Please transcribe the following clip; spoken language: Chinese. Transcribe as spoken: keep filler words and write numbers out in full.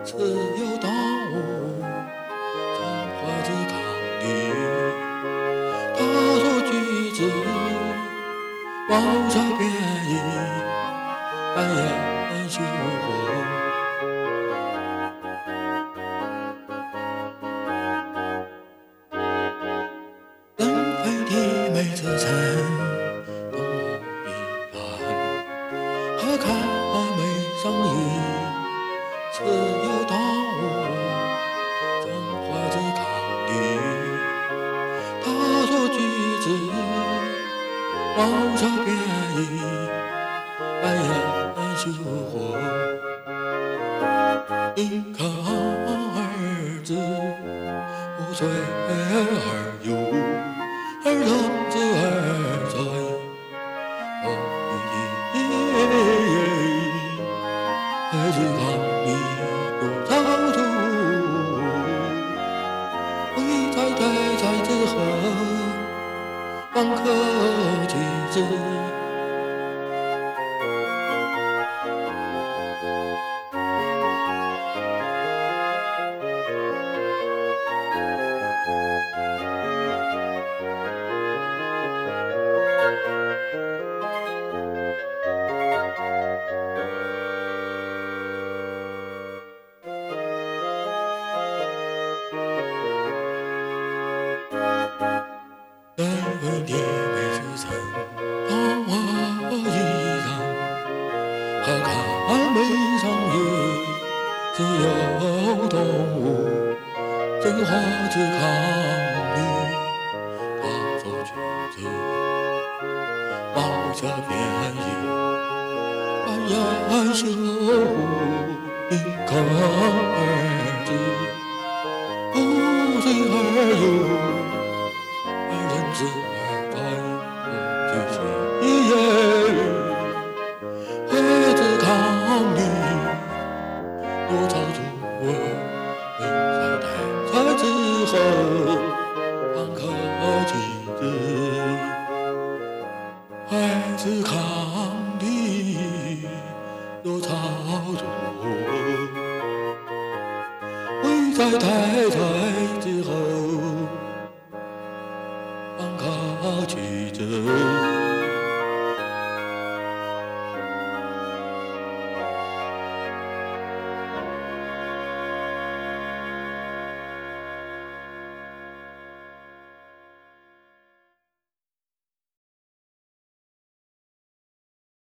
自由动物，从花子康里，他说句子，望着便宜，安然生活。人非的每次餐都一样，何看没上瘾？自由动物，从花子康里，他说句子，望着便宜，安然生活。一个儿子，五岁而幼，儿童子儿在，哦耶，儿子康里有早读，为太太在之后，方可妻子。人为的每次曾同我一样，何看没上瘾？自由动物，真花子康里，他说句子，抱着便宜，安然生活。一个儿子，五岁而幼，人子儿在，我最喜悦，孩子康里，有早读我，为在太太之后，方可妻子。孩子康里，有早读，为在太太之后。方可妻子。